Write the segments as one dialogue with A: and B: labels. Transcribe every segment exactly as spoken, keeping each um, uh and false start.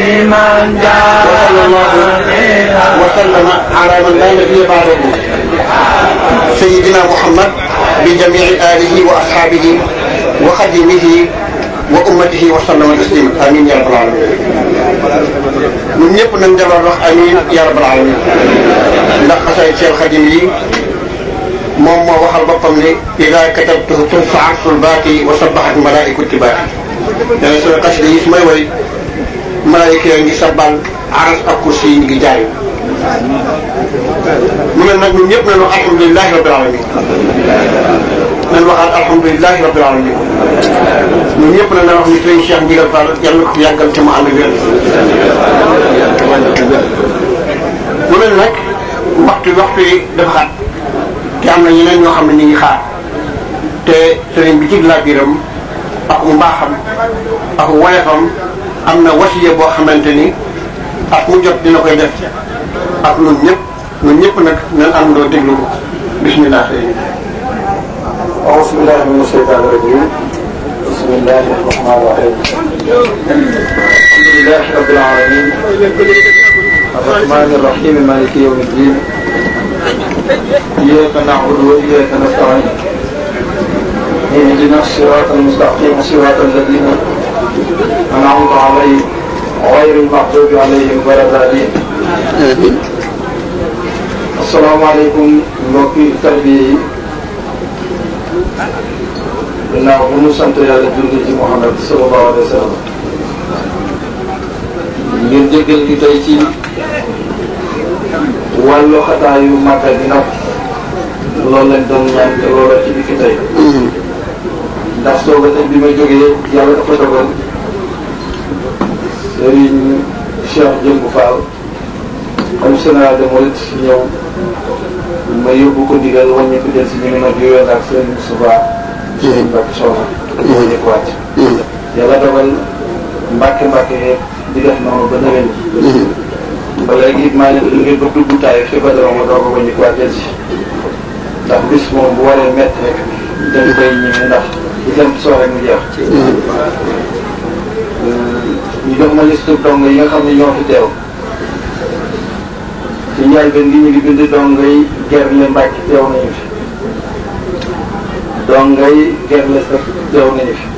A: لمن جاء
B: وصلى الله وسلم على من لا نبي بعده سيدنا محمد بجميع آله وأصحابه وخديمه وأمته وسلم تسليما آمين يا رب العالمين. ñun ñëpp nañ jëloon wax amiin ya rabbal alamin ndax xasay Seex Xadim yi moom moo waxal boppam ni ida katabtu tunsa arsul baati wa sabahat malaikatu baati dana suna xasida yi su may woy malaayika yaa ngi sabal aras ak kursi yi ñu ngi jaay mu mel nag ñun ñëpp nañu wax alhamdulilahi rabbil alamin nañ waxaat alhamdulilahi rabbil alamin ñun ñëpp nañ wax ni sëriñ Cheikh Ndigal Fall yàlla na ko yàggal te mu ànd wér mu mel nag waxtu waxtu yi dafa xat te am na ñeneen ñoo xam ne ñu ngi xaar te sëriñ bi ci laa biiram ak mu mbaaxam ak woyefam am na wasiya boo xamante ni ak mu jot dina koy def ak ñun ñëpp ñun ñëpp nag nañ àndoo déglu ko bismillah sëriñ
C: أعوذ بالله من الشيطان الرجيم بسم الله الرحمن الرحيم الحمد لله رب العالمين الرحمن الرحيم مالك يوم الدين إياك نعبد وإياك نستعين اهدنا الصراط المستقيم صراط الذين أنعمت عليهم غير المغضوب عليهم ولا الضالين السلام عليكم mbokki tarbiya yi ginnaaw bu ñu sant yàlla julli ci Muhammad sallallahu alayhi wa sallam ngir jéggal ñu tey ci wàllu xataayu màggal bi nag loolu lañ doon ñaan te loolu ci dikki tey ndax sooga tey bi ma jógee yàlla dafa dogal Serigne Cheikh Jëmbu Fall comme général de Mouride ñëw ma yóbbu ko digal wàññi ko del si ñu ngi nag yooyoon ak Serigne Souba Serigne Mbacke Soxna moo ñëkk wàcc yàlla dogal Mbacke Mbacke di def noonu ba nawet ba léegi maa ngi liggéey ba dugg taay xibaar ma doog a wàññi ko wàcc del si ndax bis moom bu waree métti rek dañ koy ñëwee ndax di dem soo rek mu jeex ñu jox ma liste dong yi nga xam ne ñoo fi teew ci njëlbéen gi ñu ngi bind dongay Gerle Mbacke teew nañu fi dongay Gerle Seck teew nañu fi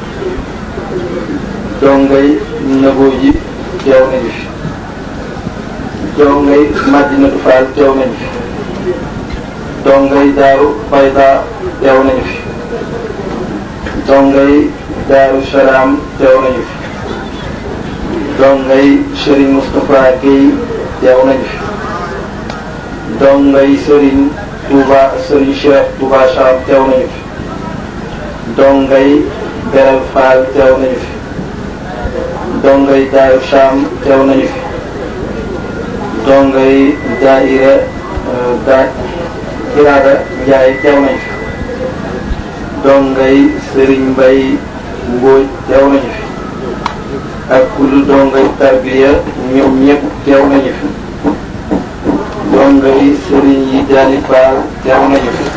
C: dongay Naboo ji teew nañu fi dongay Madinatu Fall teew nañu fi dongay Daaru Bayda teew nañu fi dongay Daaru Salaam teew nañu fi dongay Serigne Moustapha Guèye teew nañu fi dongay Serigne Touba Serigne Cheikh Touba Cham teew nañu fi dongay Beral Fall teew nañu fi dongay Daaru Cham teew nañu fi dongay Daïra da Iraada Ndiaye teew nañu fi dongay Serigne Mbaye Mbodj teew nañu fi ak kullu dongay tarbiya ñoom ñëpp teew nañu fi dongay Serigne yi Dialy Fall teew nañu fi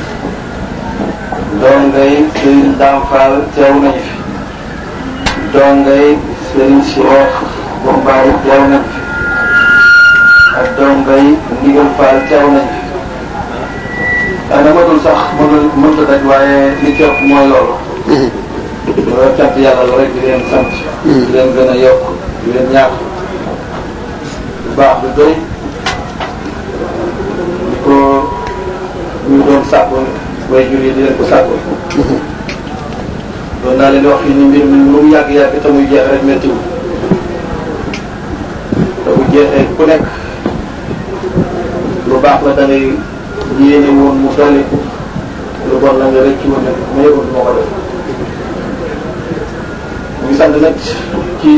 C: dongay Serigne Dame Fall teew nañu fi dongay Serigne Cheikh Bombay teew nañu fi ak dongay Ndigal Fall teew nañu fi dana matul sax mënul mënta daj waaye li ci ëpp mooy loolu loolu cant yàlla la rek di leen sant di leen gën a yokk di leen ñaax bu baax lu doy ñu ko ñu doon sàkku way jur yi di leen ko sàkku doon naa leen wax fii ni mbir mi lu mu yàgg-yàgg te muy jeex rek méttiwul te bu jeexee ku nekk lu baax la da ngay yéene woon mu dolliku lu bon la nga rëcc woon nag ma yëgoon moo ko def ñu ngi sant nag ci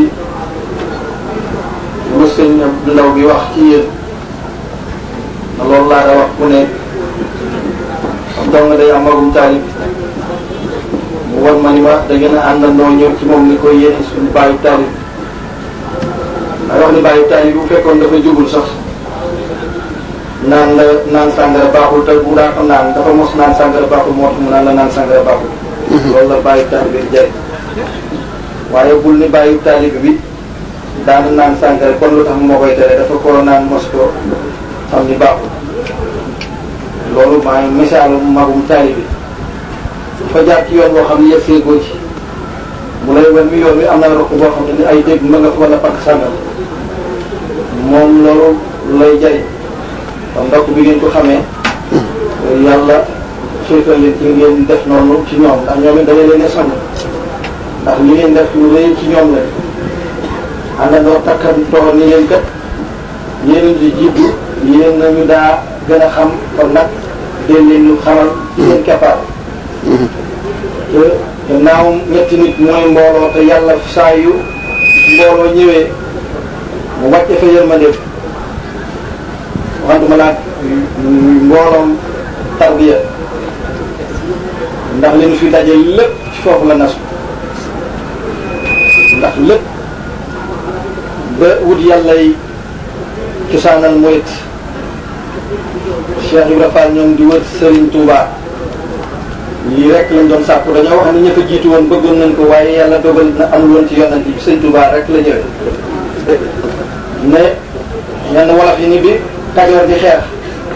C: lu sëñ ndaw bi wax ci yéen loolu laa da wax ku ne am dong day am magum taalib mu war ma ni ma da ngeen a àndandoo ñëw ci moom ni koy yéene suñu bàyyi taalib may wax ni bàyyi taalib bu fekkoon dafa jubul sax naan la naan sàngara baaxul te bu daan ko naan dafa mos naan sàngara baaxul moo tax mu naan la naan sàngara baaxul loolu la bàyyi taalib bi jëriñ waaye bul ni bàyyi taalib bi daana naan sàngara kon lu tax moo koy tere dafa ko naan mos ko xam ni baaxul loolu maa ngi misaalu magum taalibe bi fa jaar ci yoon boo xam ne yëf seegoo ci mu lay wan mi yoon wi am na rokk boo xam ne ni ay dégg ma nga fa wala park sàngam moom loolu lay jariñ kon ndokk bi ngeen ko xamee yàlla xéetal leen ci ngeen def noonu ci ñoom ndax ñoom it dañu leen a sonn ndax li ngeen def lu rëy ci ñoom la àndandoo takkantoo ni leen kat yéen di jiitu yéen nañu daa gën a xam kon nag dén leen ñu xamal ci seen keppaar te gannaaw ñetti nit mooy mbooloo te yàlla saa yu mbooloo ñëwee mu wàcce fa yërmande waxantuma laaj mbooloom tarbiya ndax li ñu fi daje lépp ci foofu la nasu ndax lépp ba wut yàlla yi cosaanal murit Cheikh Ibra Fall ñoom di wër Serigne Touba lii rek lañ doon sàkku dañoo wax ni ña fa jiitu woon bëggoon nañ ko waaye yàlla dogal na amul woon ci yonent bi Serigne Touba rek la ñëwee ne ñenn wolof yi ni bi Kajoor di xeex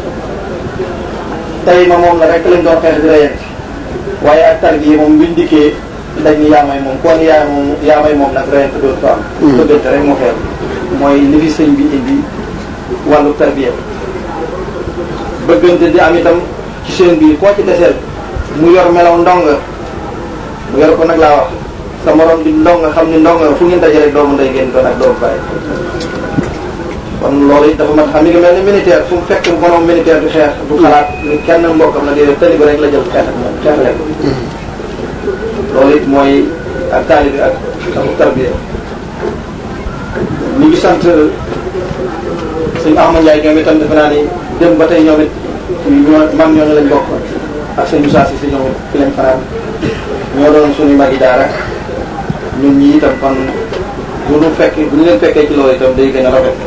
C: tey ma moom la rek lañ doon xeex di reyante waaye ak tarbiya moom buñ dikkee dañ ni yaa may moom kon yaa moom yaa may moom nag reyante dootu ko am bëggante rek moo xeex mooy li fi sëñ bi indi wàllu tarbiya bëggante di am itam ci seen biir koo ci deseel mu yor melaw ndonga mu yor ko nag laa wax sa morom di ndonga xam ni ndonga fu ngeen daje rek doomu nday ngeen doon ak doomu bàyyi kon loolu it dafa mat xam ni nga mel ni militaire fu mu fekk borom militaire di xeex du xalaat ni kenn mbokkam la déedéet tali bi rek la jël xeex ak moom xeex leen loolu it mooy ak taali bi ak ak tarbiya ñu ngi sant sëñ Ahmad Ndiaye ñoom itam defe naa ni dem ba tey ñoom it ñoo mag ñooñu lañ bokk ak sëñ Moussa si si ñoom fi lañ fanaan ñoo doon suñu mag yi daara ñun ñi itam kon bu ñu fekkee bu ñu leen fekkee ci loolu itam day gën a rafet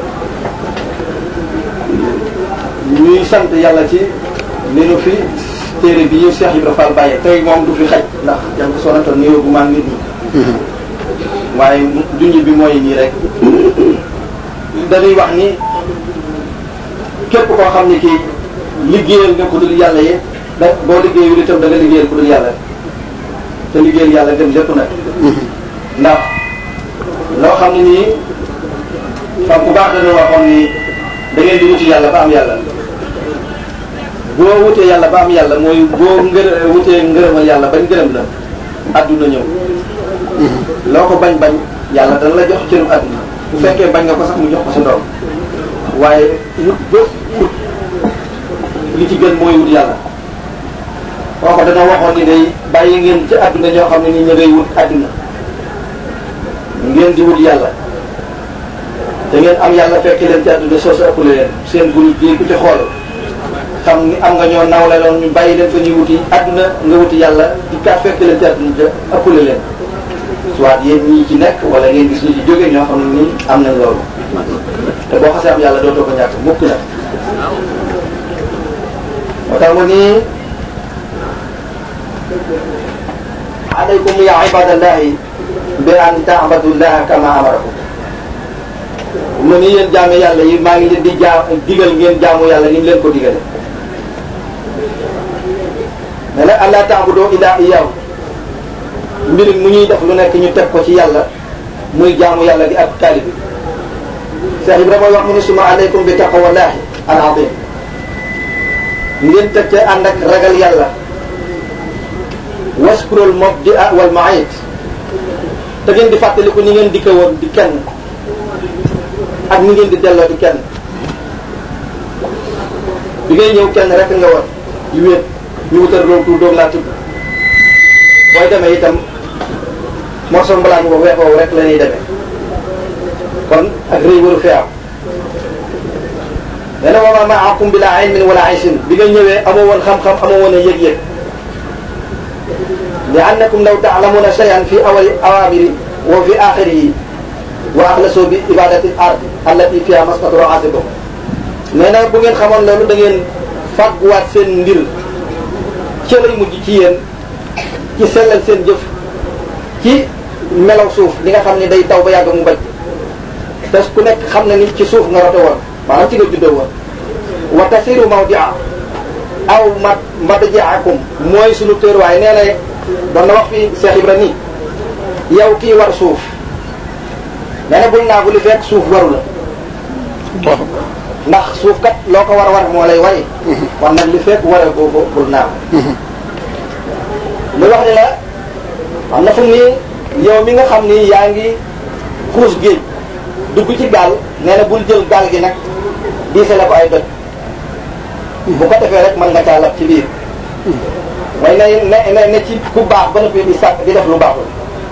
C: ñuy sant yàlla ci li nu fi téere bi ñu Cheikh Ibra Fall bàyyi tey moom du fi xaj ndax jàng sonatal néew bu maa ngi nit waaye junj bi mooy nii rek dañuy wax ni képp koo xam ne kii liggéeyal nga ku dul yàlla yi da boo liggéeyul itam da nga liggéeyal ku dul yàlla te liggéeyal yàlla gën lépp nag ndax loo xam ne nii fa bu baax dañu waxoon ni da ngeen di wuti yàlla ba am yàlla boo wutee yàlla ba am yàlla mooy boo ngër wutee ngërëmal yàlla bañ gërëm la adduna ñëw loo ko bañ bañ yàlla dana la jox cëru adduna bu fekkee bañ nga ko sax mu jox ko sa doom waaye wut ba wut li ci gën mooy wut yàlla koo ko dana waxoon ni day bàyyi ngeen ci adduna ñoo xam ne ni ñu ngay wut adduna ngeen di wut yàlla te ngeen am yàlla fekk leen ci adduna soo sa ëppale leen seen groupe bii ku ci xool xam ni am nga ñoo nawle loon ñu bàyyi leen fa ñuy wuti adduna nga wuti yàlla di kat fekk leen ci adduna te ëppale leen soit yéen ñii ci nekk wala ngeen gis ñu ci jóge ñoo xam ne nii am nañ loolu te boo xasee am yàlla dootoo ko ñàkk mukk nag moo tax mu nii alaykum ya ibadallahi bi an ta'budullaha kama amarakum mu ni yéen jaamu yàlla yi maa ngi leen di jaa digal ngeen jaamu yàlla ni mu leen ko digale ne nag allah ta'budu illa iyyahu mbir mu ñuy def lu nekk ñu teg ko ci yàlla muy jaamu yàlla di ak taalibi Cheikh Ibrahima wax mu ni suma alaykum bi taqwallahi al-azim ngeen teg te ànd ak ragal yàlla waskurul mubdi'a wal ma'id te ngeen di fàttaliku ni ngeen dikka woon di kenn ak ni ngeen di delloo di kenn bi ngay ñëw kenn rek nga war di wéet ñu wutal roog tuur doog laa tudd booy demee itam morso mbalaañ boobu weex boobu rek la ñuy demee kon ak rëy waru fee am nee na wa ma ma'akum bila ilmin wala aysin bi nga ñëwee amoo woon xam-xam amoo woon a yëg-yëg li annakum law ta'lamuna shay'an fi awali awamiri wa fi akhirihi wa axlasu bi ibadati al-ard allati fiha masqatu ra'asikum nee na bu ngeen xamoon loolu da ngeen fàgguwaat seen mbir ci lay mujj ci yéen ci sellal seen jëf ci melaw suuf li nga xam ne day taw ba yàgg mu bañ
A: te ku nekk xam na ni ci suuf nga rote woon maanaam ci nga juddoo woon wa tasiru mawdia aw ma madjaakum mooy sunu tërwaay nee na doon na wax fii Cheikh Ibra nii yow kii war suuf nee na bul naagu li fekk suuf waru la ndax suuf kat loo ko war a war moo lay wari wan nag li fekk war a boobu bul naagu lu wax ni la am na fu ni yow mi nga xam ni yaa ngi xuus géej dugg ci gaal nee na bul jël gaal gi nag diise la ko ay doj bu ko defee rek mën nga caa lab ci biir mooy ne ne ne ci ku baax ba noppi di sàkk di def lu baaxul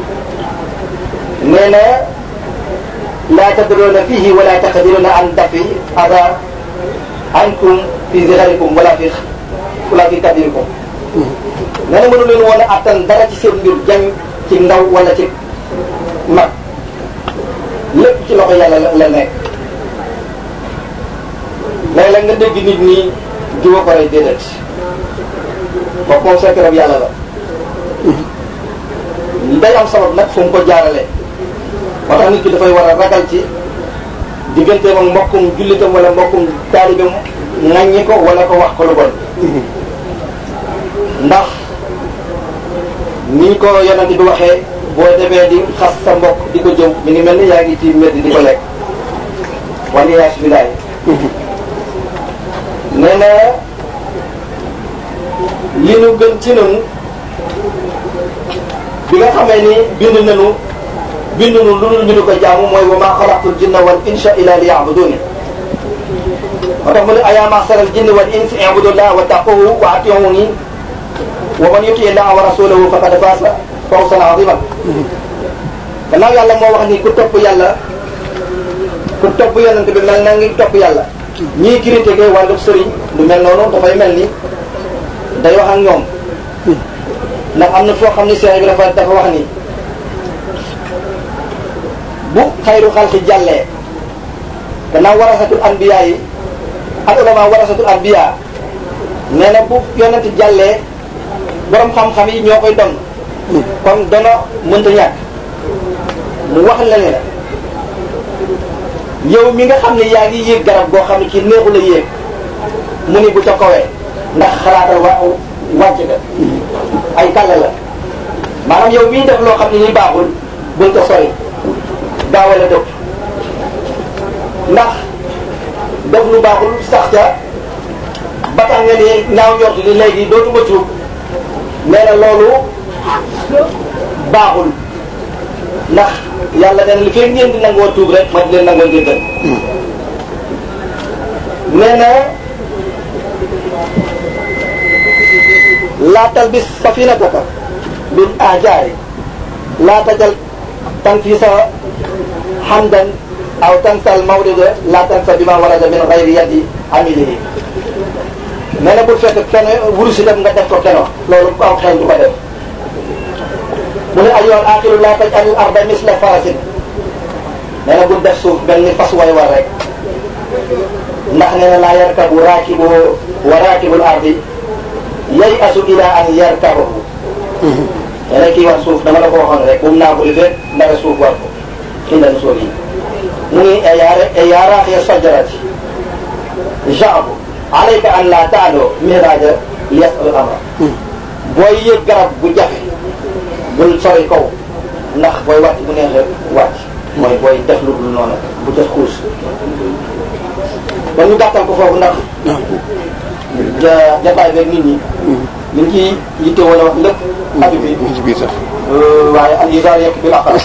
A: nee na laa tadruuna fihi wala taqdiruna an dafi ada ankum fi zigarikum wala fi wala fi kabirikum nee na mënu leen woon a attan dara ci seen mbir jàng ci ndaw wala ci mag lépp ci loxo yàlla la nekk léeg-léeg nga dégg nit ñi jiwa ko rey déedéet kooku moom secret yàlla la day am sabab nag fu mu ko jaarale moo tax nit ki dafay war a ragal ci digganteem ak mbokkum jullitam wala mbokkum taalibam ŋaññi ko wala ko wax ko lu bon ndax niñ ko yonent bi waxee boo demee di xas sa mbokk di ko jëw mi ngi mel ni yaa ngi ci mbedd di ko lekk wala yaa si bilaay nee na li nu gën ci nun bi nga xamee ni bind nañu bind nu lu dul ñu di ko jaamu mooy wa maa xalaqtul jinna wal insa illa liya'buduni moo tax mu ne ayaa ma'sharal jinni wal insi i'budullaha wattaquhu wa ati'uni wa man yuti llaha wa rasulahu faqad faaza fawzan 'aziman gannaaw yàlla moo wax ni ku topp yàlla ku topp yonent bi mel na ngi topp yàlla ñii critiqué wàllu sëriñ lu mel noonu dafay mel ni day wax ak ñoom ndax am na foo xam ni Cheikh bi dafa dafa wax ni bu xayru xalqi jàllee gannaaw warasatul anbiya yi ak ulama warasatul anbiya nee na bu yonent jàllee borom xam-xam yi ñoo koy don kon dono mënta ñàkk mu wax la ne la yow mi nga xam ne yaa ngi yéeg garab goo xam ne ci neexu la yéeg mu ni bu ca kawee ndax xalaatal wa wàcc ga ay kàlla la maanaam yow miy def loo xam ne ni baaxul bul ko sori gaawale dëpp ndax def lu baaxul sax ca ba tax nga ni naaw njort ni léegi dootuma tuub nee na loolu baaxul ndax yàlla den li fekk ngeen di nangoo tuub rek ma di leen nangoo njëggal nee na laa talbis safinataka bil ahjaari laa tajal tanfisa hamdan aw tansal mawrida laa tansa bima warada min ghayri yadi amilihi nee na bul fekk kenn wurus itam nga def ko keno loolu am xel du ko def mu ne ayyuhal aaxilu laa taj'alil arda misla farasin nee na bul def suuf mel ni fas way war rek ndax nee na laa yarkabu raakibu wa raakibul ardi yay'asu ila an yarkabahu nee na kii war suuf dama la ko waxoon rek bu mu naagu li fekk ndara suuf war ko xindal suuf yi mu ngi eyaare eyaaraaxiya sajarati jaabu alayka an la ta'du mihraja liyas'al amra booy yëg garab bu jafe bul sori kaw ndax booy wàcc bu neexee wàcc mooy booy def lu dul noonu bu def xuus ba ñu gàttal ko foofu ndax ja jataay beeg nit ñi liñ ci yitte wala wax lépp aju bi waaye al izar yekk bi laqara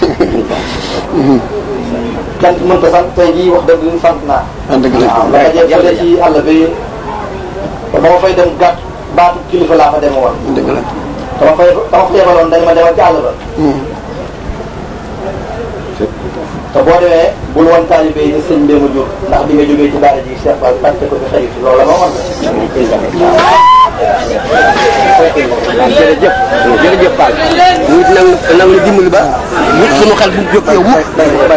A: sant mënta sant tey jii wax dëgg sant naa waaw la nga jël ci àll bi ba ma fay dem gàtt baatu kilifa laa fa deme woon dama fay dama fa yebaloon dañ ma demal ci àll ba te boo demee bul woon taalibe yi ne sëñ bee ma jur ndax bi nga jógee ci daara ji Cheikh Fall fàtte ko fi xëy loolu la ma woon
D: jërëjëf jërëjëf Fall ñu it nag nag ñu dimbali ba wut suñu xel bu jóg yow mukk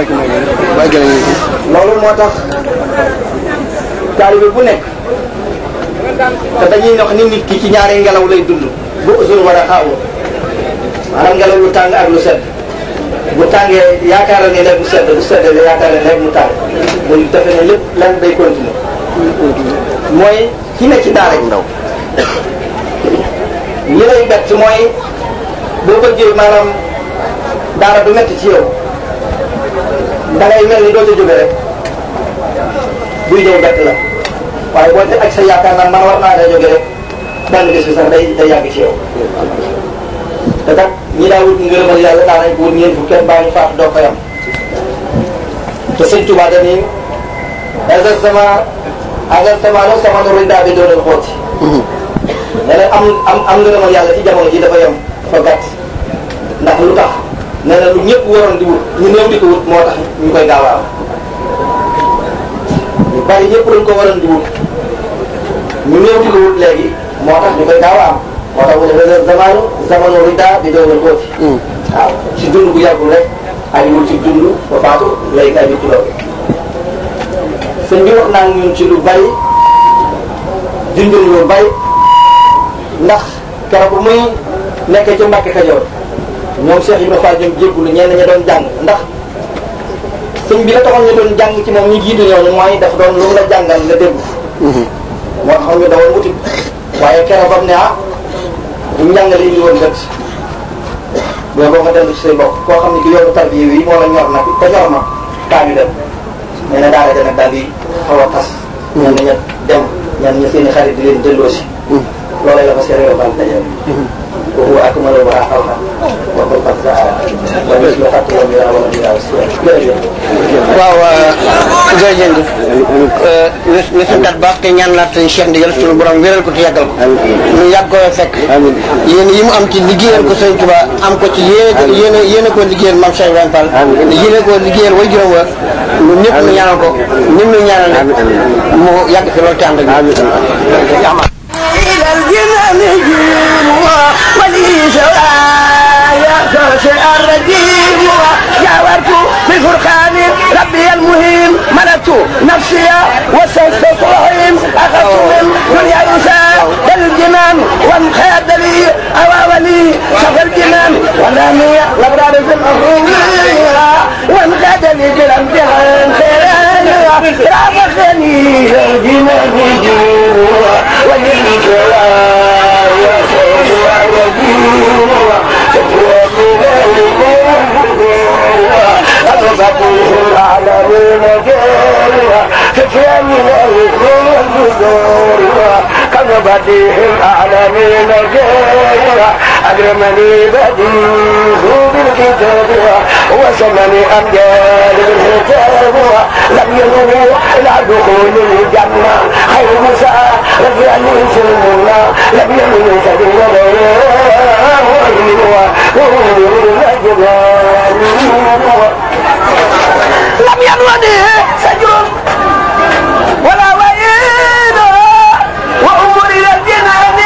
A: loolu moo tax taalibe bu nekk te dañuy wax ni nit ki ci ñaari ngelaw lay dund bu usul war a xaawu maanaam ngelaw lu tàng ak lu sedd bu tàngee yaakaar ne léegi bu sedd bu seddee yaakaar ne léegi mu tàng muy defe ne lépp lan day continuer mooy ki ne ci daara ji ndaw li lay bett mooy boo bëggee maanaam daara du metti ci yow da ngay mel ni doo ca jóge rek buy ñëw bett la waaye boo te ak sa yaakaar naan man war naa da jóge rek benn bis bi sax day day yàgg ci yow te kat ñi daa wut ngërëmal yàlla daa nañ ko wut ñeent fukki kenn baa ñu faatu doo koy am te sëñ Tuubaa dañuy asal sama asal sama no sama no rek daa bi doonal xooti nee na am am am ngërëmal yàlla ci jamono ji dafa yem dafa gàtt ndax lu tax nee na lu ñëpp waroon di wut ñu néew di ko wut moo tax ñu koy gaaw a am ñu bari ñëpp dañ ko waroon di wut ñu néew di ko wut léegi moo tax ñu koy gaaw a am moo tax mu ne réserve zamanu zamanu rida bi doonal xooti waaw ci dund bu yàggul rek ajuwul ci dund ba faatu lay aju ci loolu sëñ bi wax naa ñun ci lu bari dundul lu bari ndax keroog bu muy nekkee ci Mbàkke Kajoor ñoom Cheikh Ibrahima Fall ñoom jéggulu ñenn ña doon jàng ndax sëñ bi la taxoon ñu doon jàng ci moom ñi jiitu ñooñu mooy daf doon lu mu la jàngal nga dégg moo taxoon ñu dawoon wuti waaye keroog bam ne ah bu njàngale yi woon gët boo boo nga dellu ci say bokk koo xam ne ki yoonu tarbiya yi moo la ñor nag te ñor ma kaa ñu dem nee na daara ja nag daal di xaw a tas ñenn ña dem ñenn ña seeni xarit di leen delloo si loolay la fa Cheikh Ibrahima Fall dajal wa huwa akmalu wara xalqan wa qul qad zaa wa mislu xatti wa mira wala mira jërëjëf
B: waaw jërëjëf ñu santat baax te ñaan laat Cheikh ndigal suñu borom wéral ko te yàggal ko ñu yàgg ko fekk yéen yi mu am ci liggéeyal ko Sëriñ Tuubaa am ko ci yéene yéene yéene ko liggéeyal Mame Cheikh Ibrahima Fall yéene ko liggéeyal way juróom wa ñun ñëpp ñu ñaanal ko ñun ñu ñaanal mu yàgg fi loolu te ànd ak
E: إلى الجنان جيموا ولي سوايا ترشع الرجيم جاورت بفرقان ربي المهيم ملكت نفسي وسوف صلحهم أخذت من دنيا إنسان الجنان وانقاد لي أواولي شف الجنان ونامي الأبرار في الأخوية وانقاد لي بالامتحان خيران رافقني الجنان جيموا ولي بديه الأعلامين الجيرة أكرمني بديه بالكتاب وسمني أمجاد بالكتاب لم ينوي إلى دخول الجنة خير مساء رجعني سلمنا لم ينوي سبيل لم ينوي سجر ولا ويل وأمر إلى الجنان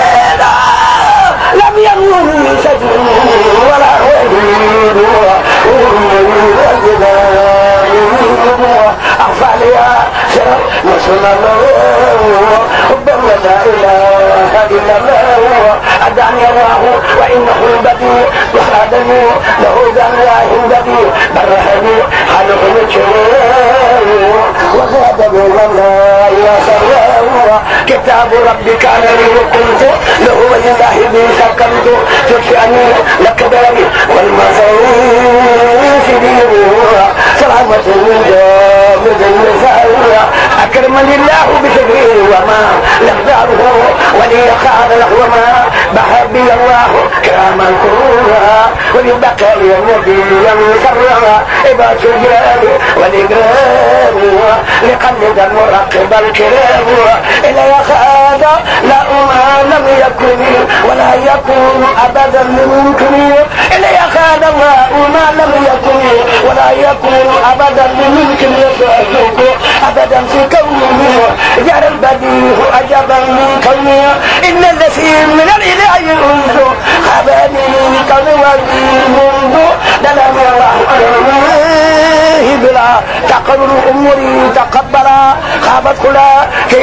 E: لم ينوي سجر ولا ويل وأمر إلى الجنان أغفى لي شر مسلم ربما لا إله إلا الله أدعني الله وإن خلبتي وخادني له ذنياه بدي برهني خلق الشرور وخادني والله يا سلام كتاب ربي كان لي وقلت له ولله بي سكنت تدفعني لك داري والمصاريف دينها سلامة من جامد المساوية أكرمني الله بشكره وما لقداره ولي خاد له وما بحبي الله كراما كروها ولبقى لي النبي ينكرها إبا سجال والإكرام لقلد المرقب الكرام إلا يخاد لا أما لم يكن ولا يكون أبدا ممكن إلا يخاد الله ما لم يكن ولا يكون أبدا ممكن يسألك أبدا في كونه جعل البديع عجبا من كونه إن الذي من الإله أنت خباني كون وزي منذ دلم الله عليه بلا تقرر أمري تقبلا خابت كلا كي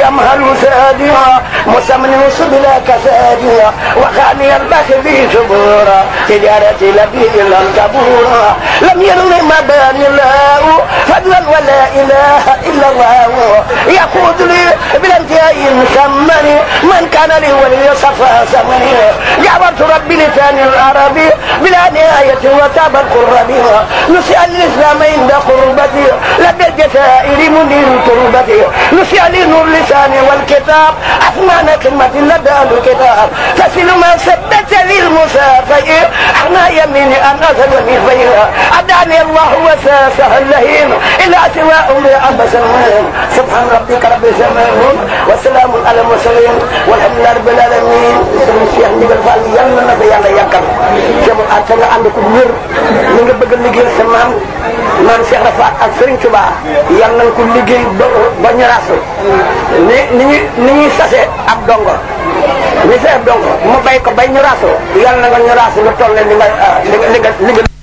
E: يمهل ساديا مسمن سبلك ساديا وخاني البخ في شبورا تجارتي لبي إلا الكبورا لم يرني مباني الله فضلا ولا إله إلا الله يقود لي بلا انتهاء مسمني من كان لي ولي صفا سمني جعبرت ربي لسان العربي بلا نهاية وتاب القربي نسأل الإسلام عند قربتي لدى الجزائر منير تربتي نسأل نور لساني والكتاب أثمان كلمة لدى الكتاب تسل ما سدت للمسافئ أحنا يميني أن أذهب من فيها أدعني الله وساسه اللهين إلا سواء لأبس المهم سبحان ربك رب السماء وسلام على المرسلين والحمد لله رب العالمين الشيخ ndigal Fall yàlla na fa yàlla yàggal sama at nga ànd ko wér li nga bëgg a liggéey sa maam maam Cheikh Rafa ak Serigne Touba yàlla nañ ko liggéey ba ba ñoraasu ni ni ñuy ni ñuy sase ab dongo ni sa ab dongo mu bay ko bay ñoraasu yàlla na nga ñoraasu lu toll li nga li nga li nga